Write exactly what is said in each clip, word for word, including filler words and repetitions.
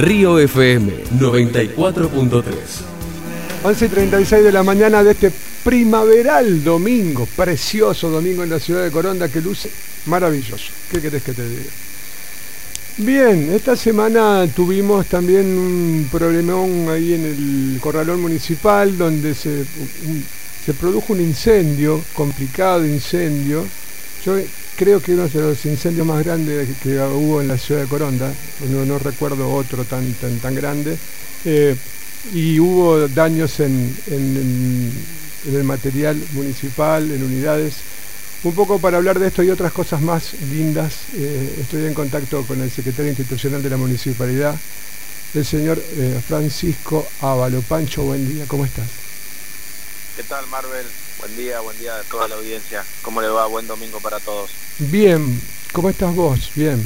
Río F M noventa y cuatro punto tres. once y treinta y seis de la mañana de este primaveral domingo, precioso domingo en la ciudad de Coronda, que luce maravilloso. ¿Qué querés que te diga? Bien, esta semana tuvimos también un problemón ahí en el corralón municipal, donde se, un, se produjo un incendio, complicado incendio. Yo creo que uno de los incendios más grandes que hubo en la ciudad de Coronda, no, no recuerdo otro tan, tan, tan grande. Eh, y hubo daños en, en, en el material municipal, en unidades. Un poco para hablar de esto y otras cosas más lindas, eh, estoy en contacto con el secretario institucional de la municipalidad, el señor eh, Francisco Ávalo. Pancho, buen día, ¿cómo estás? ¿Qué tal, Marvel? Buen día, buen día a toda la audiencia. ¿Cómo le va? Buen domingo para todos. Bien, ¿cómo estás vos? Bien.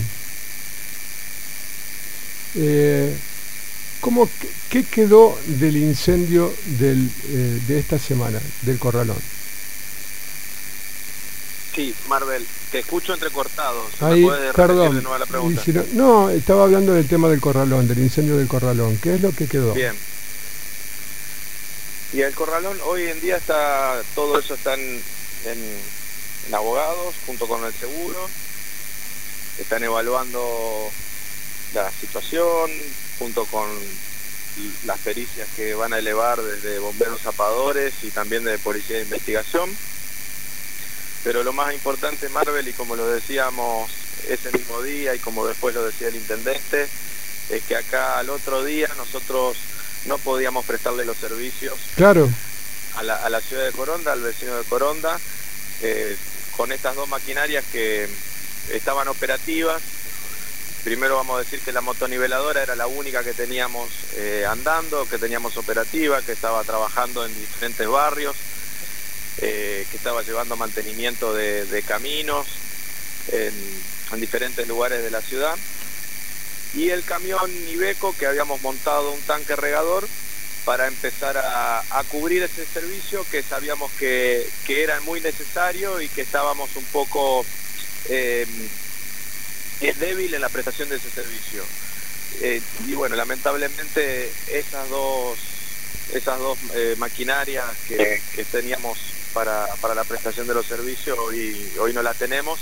Eh, ¿Cómo, ¿Qué quedó del incendio del, eh, de esta semana, del corralón? Sí, Marvel, te escucho entrecortado. Ahí, ¿Me puedes perdón, repetir de nuevo la pregunta? Si no, no, estaba hablando del tema del corralón, del incendio del corralón. ¿Qué es lo que quedó? Bien. Y el corralón, hoy en día está, todo eso está en, en, en abogados, junto con el seguro. Están evaluando la situación, junto con las pericias que van a elevar desde bomberos zapadores y también de policía de investigación. Pero lo más importante, Marvel, y como lo decíamos ese mismo día y como después lo decía el intendente, es que acá al otro día nosotros no podíamos prestarle los servicios claro. a, la, a la ciudad de Coronda, al vecino de Coronda, eh, con estas dos maquinarias que estaban operativas. Primero vamos a decir que la motoniveladora era la única que teníamos eh, andando, que teníamos operativa, que estaba trabajando en diferentes barrios. Eh, que estaba llevando mantenimiento de, de caminos en, en diferentes lugares de la ciudad, y el camión Iveco, que habíamos montado un tanque regador para empezar a, a cubrir ese servicio que sabíamos que, que era muy necesario y que estábamos un poco eh, débil en la prestación de ese servicio. Eh, y bueno, lamentablemente esas dos esas dos eh, maquinarias que, que teníamos para, para la prestación de los servicios hoy, hoy no la tenemos,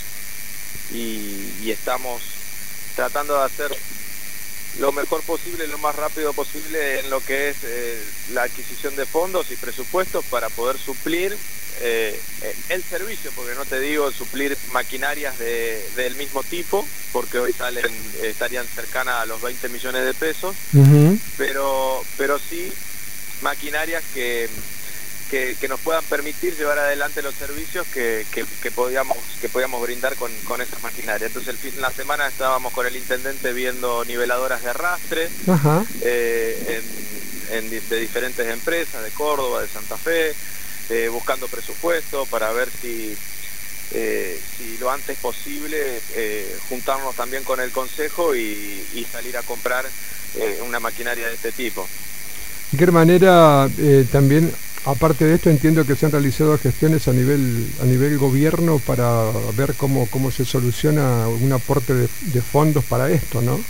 y, y estamos tratando de hacer lo mejor posible, lo más rápido posible en lo que es eh, la adquisición de fondos y presupuestos para poder suplir eh, el servicio, porque no te digo suplir maquinarias de, del mismo tipo, porque hoy salen estarían cercanas a los veinte millones de pesos, uh-huh. pero, pero sí maquinarias que, que, que nos puedan permitir llevar adelante los servicios que, que, que podíamos que podíamos brindar con, con esas maquinarias. Entonces el fin de la semana estábamos con el intendente viendo niveladoras de arrastre uh-huh. eh, en, en, de diferentes empresas, de Córdoba, de Santa Fe, eh, buscando presupuesto para ver si, eh, si lo antes posible eh, juntarnos también con el consejo y, y salir a comprar eh, una maquinaria de este tipo. ¿De qué manera eh, también, aparte de esto, entiendo que se han realizado gestiones a nivel a nivel gobierno para ver cómo, cómo se soluciona un aporte de, de fondos para esto, ¿no?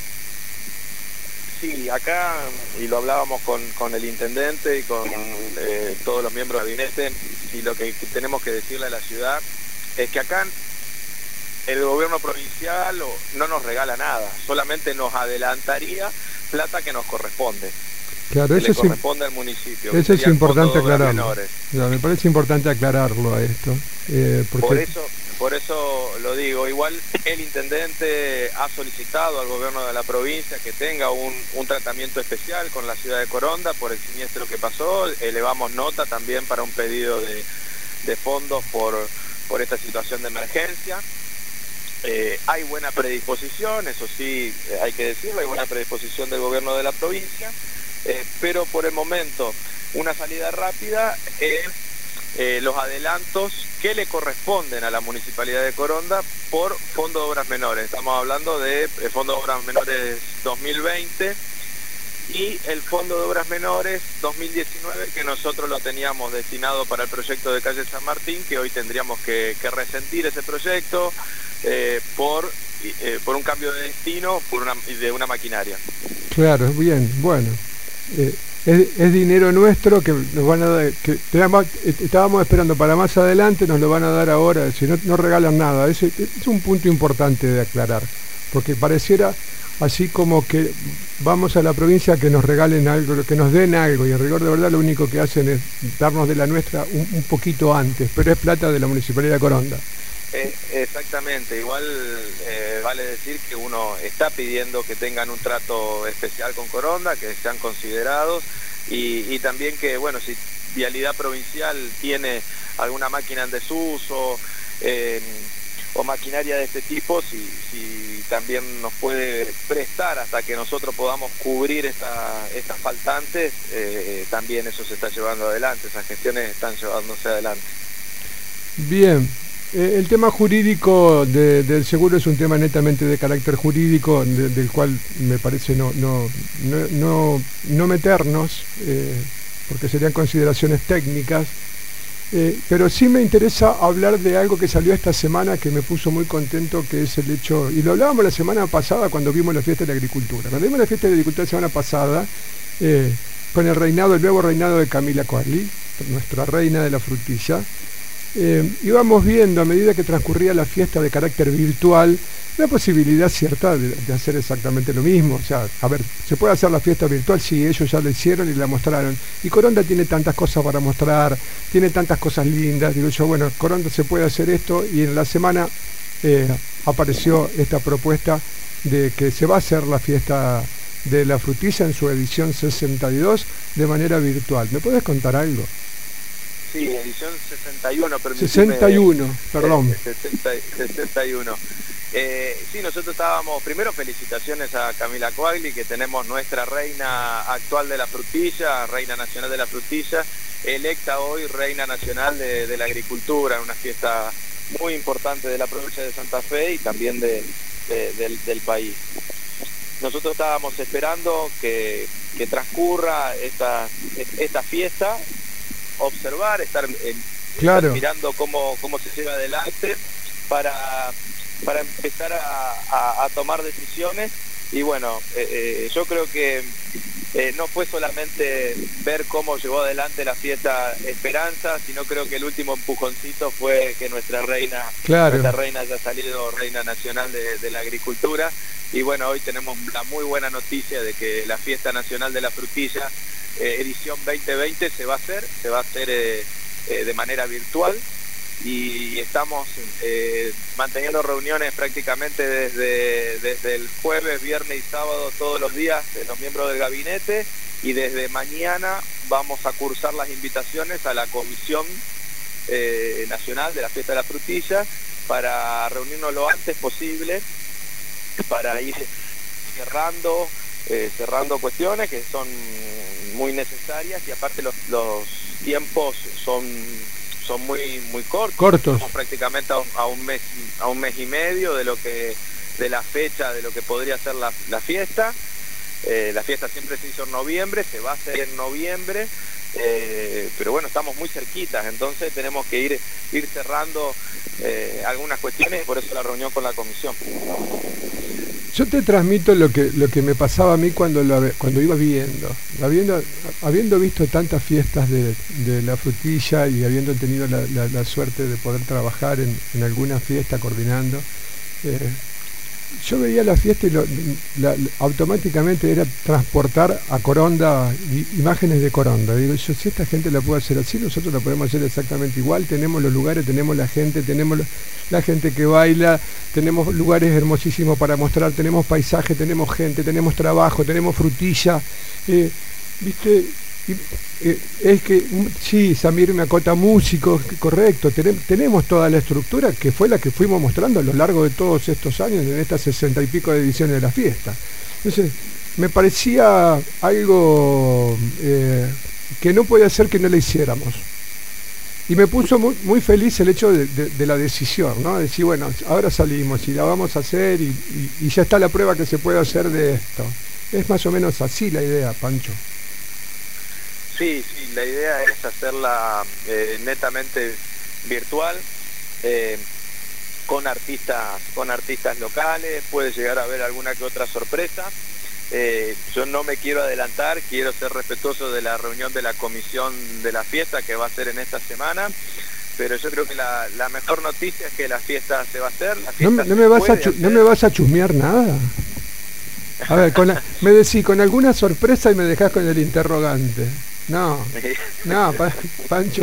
Sí, acá, y lo hablábamos con, con el intendente y con eh, todos los miembros del gabinete, y lo que, que tenemos que decirle a la ciudad es que acá el gobierno provincial no nos regala nada, solamente nos adelantaría plata que nos corresponde. Claro, eso le es, corresponde al municipio. Eso es importante aclararlo. No, me parece importante aclararlo a esto. Eh, porque... Por eso, por eso lo digo. Igual el intendente ha solicitado al gobierno de la provincia que tenga un, un tratamiento especial con la ciudad de Coronda por el siniestro que pasó. Elevamos nota también para un pedido de, de fondos por, por esta situación de emergencia. Eh, hay buena predisposición, eso sí, eh, hay que decirlo, hay buena predisposición del gobierno de la provincia. Eh, pero por el momento una salida rápida es eh, los adelantos que le corresponden a la Municipalidad de Coronda por Fondo de Obras Menores. Estamos hablando de eh, Fondo de Obras Menores dos mil veinte y el Fondo de Obras Menores dos mil diecinueve, que nosotros lo teníamos destinado para el proyecto de calle San Martín, que hoy tendríamos que, que resentir ese proyecto, eh, por, eh, por un cambio de destino por una, de una maquinaria. Claro, bien, bueno. Eh, es, es dinero nuestro que nos van a dar, que teníamos, estábamos esperando para más adelante, nos lo van a dar ahora, si no, no regalan nada. Ese es un punto importante de aclarar, porque pareciera así como que vamos a la provincia que nos regalen algo, que nos den algo, y en rigor de verdad lo único que hacen es darnos de la nuestra un, un poquito antes, pero es plata de la Municipalidad de Coronda. Eh, exactamente, igual eh, vale decir que uno está pidiendo que tengan un trato especial con Coronda, que sean considerados, y, y también que, bueno, si Vialidad Provincial tiene alguna máquina en desuso eh, o maquinaria de este tipo, si, si también nos puede prestar hasta que nosotros podamos cubrir esta, estas faltantes, eh, también eso se está llevando adelante, esas gestiones están llevándose adelante. Bien. Eh, el tema jurídico de, del seguro es un tema netamente de carácter jurídico, de, del cual me parece no, no, no, no, no meternos, eh, porque serían consideraciones técnicas, eh, pero sí me interesa hablar de algo que salió esta semana que me puso muy contento, que es el hecho, y lo hablábamos la semana pasada cuando vimos la fiesta de la agricultura. Cuando vimos la fiesta de la agricultura la semana pasada, eh, con el reinado, el nuevo reinado de Camila Quagli, nuestra reina de la frutilla, Eh, íbamos viendo a medida que transcurría la fiesta de carácter virtual la posibilidad cierta de, de hacer exactamente lo mismo. O sea, a ver, ¿se puede hacer la fiesta virtual? Sí, ellos ya lo hicieron y la mostraron. Y Coronda tiene tantas cosas para mostrar, tiene tantas cosas lindas. Digo yo, bueno, Coronda se puede hacer esto, y en la semana eh, apareció esta propuesta de que se va a hacer la fiesta de la frutilla en su edición sesenta y dos de manera virtual. ¿Me puedes contar algo? Sí, edición sesenta y uno, permíteme, sesenta y uno, perdón. Eh, sesenta, sesenta y uno. Eh, sí, nosotros estábamos, primero felicitaciones a Camila Quagli, que tenemos nuestra reina actual de la frutilla, reina nacional de la frutilla, electa hoy reina nacional de, de la agricultura, una fiesta muy importante de la provincia de Santa Fe y también de, de, del, del país. Nosotros estábamos esperando que, que transcurra esta, esta fiesta, observar, estar, eh, claro. estar mirando cómo, cómo se lleva adelante para, para empezar a, a, a tomar decisiones. Y bueno, eh, eh, yo creo que eh, no fue solamente ver cómo llevó adelante la fiesta Esperanza, sino creo que el último empujoncito fue que nuestra reina, claro. nuestra reina haya salido reina nacional de, de la agricultura. Y bueno, hoy tenemos la muy buena noticia de que la fiesta nacional de la frutilla Eh, edición veinte veinte se va a hacer, se va a hacer eh, eh, de manera virtual, y estamos eh, manteniendo reuniones prácticamente desde, desde el jueves, viernes y sábado todos los días de los miembros del gabinete, y desde mañana vamos a cursar las invitaciones a la Comisión eh, Nacional de la Fiesta de la Frutilla para reunirnos lo antes posible para ir cerrando eh, cerrando cuestiones que son muy necesarias, y aparte los, los tiempos son son muy muy cortos, cortos. Estamos prácticamente a un, a un mes a un mes y medio de lo que de la fecha de lo que podría ser la, la fiesta. Eh, la fiesta siempre se hizo en noviembre, se va a hacer en noviembre, eh, pero bueno, estamos muy cerquitas, entonces tenemos que ir ir cerrando eh, algunas cuestiones, y por eso la reunión con la comisión. Yo te transmito lo que lo que me pasaba a mí cuando lo, cuando iba viendo, habiendo habiendo visto tantas fiestas de, de la frutilla y habiendo tenido la, la, la suerte de poder trabajar en, en alguna fiesta coordinando, eh, yo veía la fiesta y lo, la, automáticamente era transportar a Coronda imágenes de Coronda. Digo yo, si esta gente la puede hacer así, nosotros la podemos hacer exactamente igual. Tenemos los lugares, tenemos la gente, tenemos la gente que baila, tenemos lugares hermosísimos para mostrar, tenemos paisaje, tenemos gente, tenemos trabajo, tenemos frutilla, eh, viste. Y, eh, es que sí, Samir me acota músicos, correcto, ten, tenemos toda la estructura que fue la que fuimos mostrando a lo largo de todos estos años en estas sesenta y pico de ediciones de la fiesta. Entonces me parecía algo eh, que no podía ser que no la hiciéramos, y me puso muy, muy feliz el hecho de, de, de la decisión, ¿no? De decir, bueno, ahora salimos y la vamos a hacer, y, y, y ya está la prueba que se puede hacer de esto. Es más o menos así la idea, Pancho. Sí, sí, la idea es hacerla eh, netamente virtual. Eh, con artistas, con artistas locales, puede llegar a haber alguna que otra sorpresa. Eh, yo no me quiero adelantar, quiero ser respetuoso de la reunión de la comisión de la fiesta que va a ser en esta semana, pero yo creo que la, la mejor noticia es que la fiesta se va a hacer. La ¿No, no, me vas a chu- ¿No me vas a chusmear nada? A ver, con la, me decís con alguna sorpresa y me dejás con el interrogante. No, no, pa, Pancho,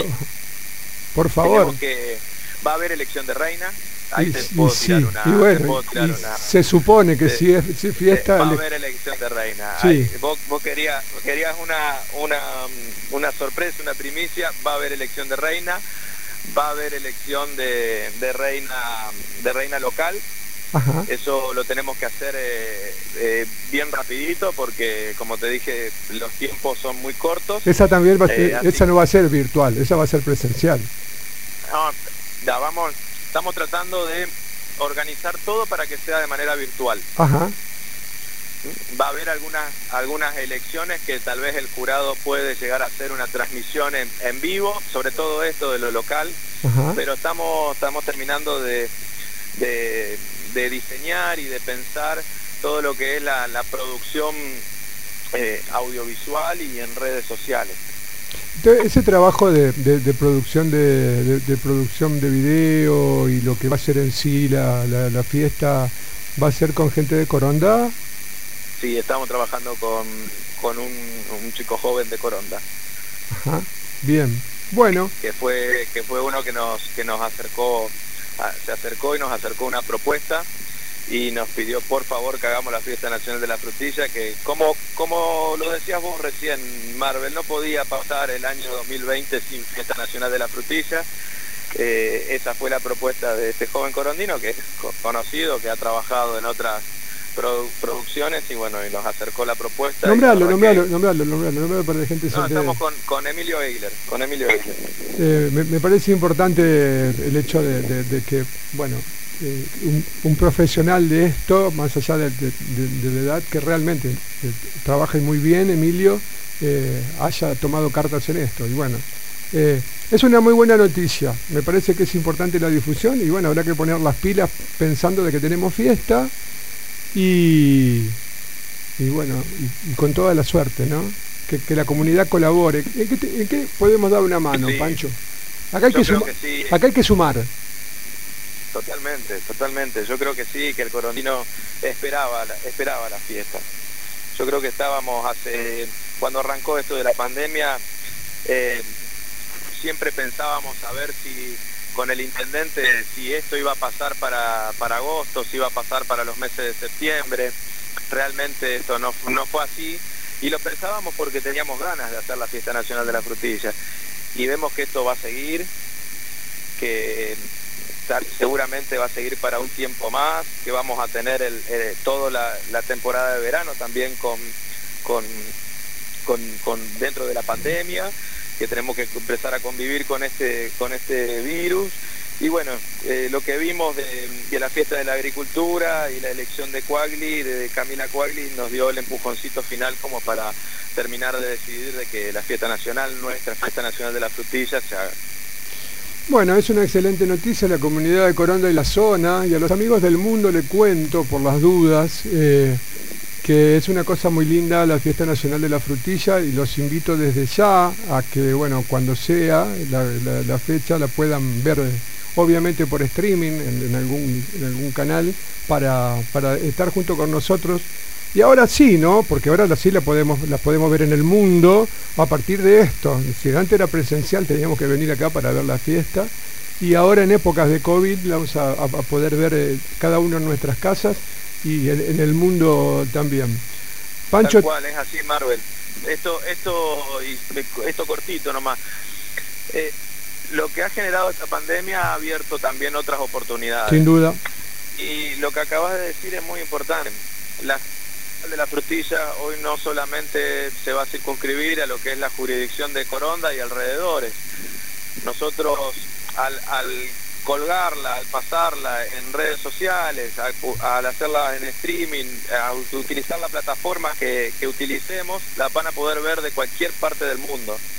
por favor. Que va a haber elección de reina. Ahí y, te puedo y tirar sí, una, y bueno, te puedo tirar y una, se supone que de, si es si fiesta de, va le... a haber elección de reina. Sí. Ahí, vos, vos querías, vos querías una, una, una sorpresa, una primicia. Va a haber elección de reina, va a haber elección de, de reina, de reina local. Ajá. Eso lo tenemos que hacer eh, eh, bien rapidito porque, como te dije, los tiempos son muy cortos. Esa también va, eh, esa no va a ser virtual, esa va a ser presencial. No, ya vamos, estamos tratando de organizar todo para que sea de manera virtual. Ajá. Va a haber algunas algunas elecciones que tal vez el jurado puede llegar a hacer una transmisión en, en vivo, sobre todo esto de lo local. Ajá. Pero estamos estamos terminando de, de de diseñar y de pensar todo lo que es la, la producción eh, audiovisual y en redes sociales. Entonces, ese trabajo de, de, de producción de, de, de producción de video y lo que va a ser en sí la, la, la fiesta, ¿va a ser con gente de Coronda? Sí, estamos trabajando con, con un, un chico joven de Coronda. Ajá, bien, bueno. Que fue que fue uno que nos que nos acercó se acercó y nos acercó una propuesta y nos pidió por favor que hagamos la fiesta nacional de la frutilla, que como como lo decías vos recién, Marvel, no podía pasar el año dos mil veinte sin fiesta nacional de la frutilla. Eh, esa fue la propuesta de este joven corondino que es conocido, que ha trabajado en otras produ producciones y bueno, y nos acercó la propuesta. Nombralo, nombralo, nombralo, nombralo, nombralo para que la gente se No, entere. estamos con, con Emilio Eigler, con Emilio Eigler. Eh, me, me parece importante el hecho de, de, de que, bueno, eh, un, un profesional de esto, más allá de, de, de, de la edad, que realmente eh, trabaja muy bien, Emilio, eh, haya tomado cartas en esto. Y bueno, eh, es una muy buena noticia. Me parece que es importante la difusión y bueno, habrá que poner las pilas pensando de que tenemos fiesta. Y, y bueno, y, y con toda la suerte, ¿no? Que, que la comunidad colabore. ¿En qué, te, en qué podemos dar una mano, sí, Pancho? Acá hay que, suma, que sí. acá hay que sumar. Totalmente, totalmente. Yo creo que sí, que el corondino esperaba, esperaba la fiesta. Yo creo que estábamos hace, cuando arrancó esto de la pandemia, eh, siempre pensábamos a ver si con el intendente si esto iba a pasar para, para agosto, si iba a pasar para los meses de septiembre. Realmente esto no, no fue así y lo pensábamos porque teníamos ganas de hacer la fiesta nacional de la frutilla y vemos que esto va a seguir, que seguramente va a seguir para un tiempo más, que vamos a tener el, eh, toda la, la temporada de verano también con, con, con, con dentro de la pandemia, que tenemos que empezar a convivir con este con este virus y bueno, eh, lo que vimos de, de la fiesta de la agricultura y la elección de Quagli, de Camila Quagli, nos dio el empujoncito final como para terminar de decidir de que la fiesta nacional, nuestra fiesta nacional de la frutilla, se haga. Bueno, es una excelente noticia a la comunidad de Coronda y la zona, y a los amigos del mundo le cuento por las dudas eh, que es una cosa muy linda la fiesta nacional de la frutilla y los invito desde ya a que, bueno, cuando sea la, la, la fecha la puedan ver obviamente por streaming en, en, algún, en algún canal para, para estar junto con nosotros. Y ahora sí, ¿no? Porque ahora sí la podemos, la podemos ver en el mundo a partir de esto. Si antes era presencial teníamos que venir acá para ver la fiesta y ahora en épocas de COVID la vamos a, a poder ver eh, cada uno en nuestras casas y en, en el mundo también. Pancho, tal cual, es así, Marvel. Esto, esto, esto cortito nomás. Eh, lo que ha generado esta pandemia ha abierto también otras oportunidades. Sin duda. Y lo que acabas de decir es muy importante. La de la frutilla hoy no solamente se va a circunscribir a lo que es la jurisdicción de Coronda y alrededores. Nosotros al, al colgarla, al pasarla en redes sociales, al, al hacerla en streaming, a utilizar la plataforma que, que utilicemos, la van a poder ver de cualquier parte del mundo.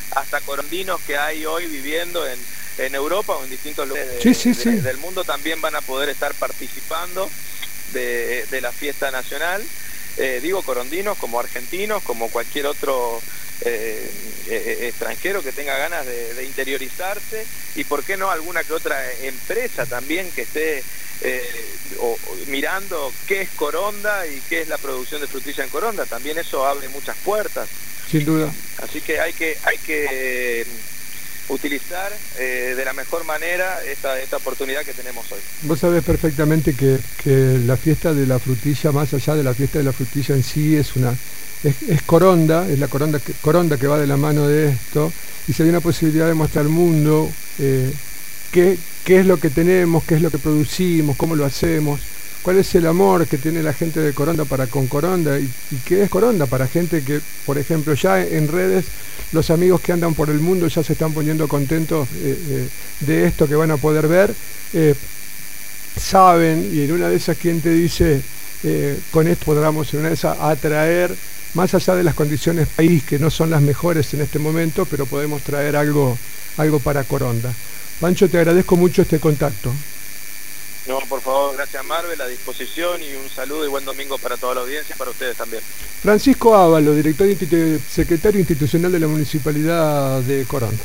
hasta corondinos que hay hoy viviendo en, en Europa o en distintos lugares de, sí, sí, de, sí. del mundo también van a poder estar participando de, de la fiesta nacional. Eh, digo corondinos como argentinos, como cualquier otro eh, eh, extranjero que tenga ganas de, de interiorizarse, y por qué no alguna que otra empresa también que esté eh, o, o mirando qué es Coronda y qué es la producción de frutilla en Coronda. También eso abre muchas puertas. Sin duda. Así que hay que hay que eh, utilizar eh, de la mejor manera esta, esta oportunidad que tenemos hoy. Vos sabés perfectamente que, que la fiesta de la frutilla, más allá de la fiesta de la frutilla en sí, es una es, es Coronda, es la Coronda que, Coronda que va de la mano de esto, y se da una posibilidad de mostrar al mundo eh, qué, qué es lo que tenemos, qué es lo que producimos, cómo lo hacemos, cuál es el amor que tiene la gente de Coronda para con Coronda, y, y qué es Coronda para gente que, por ejemplo, ya en redes, los amigos que andan por el mundo ya se están poniendo contentos eh, eh, de esto que van a poder ver, eh, saben, y en una de esas, quien te dice, eh, con esto podamos en una de esas atraer, más allá de las condiciones país, que no son las mejores en este momento, pero podemos traer algo, algo para Coronda. Pancho, te agradezco mucho este contacto. No, por favor, gracias Marvel, a disposición, y un saludo y buen domingo para toda la audiencia y para ustedes también. Francisco Ávalo, director institu- secretario institucional de la Municipalidad de Coronda.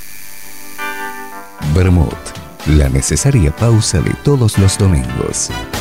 Vermut, la necesaria pausa de todos los domingos.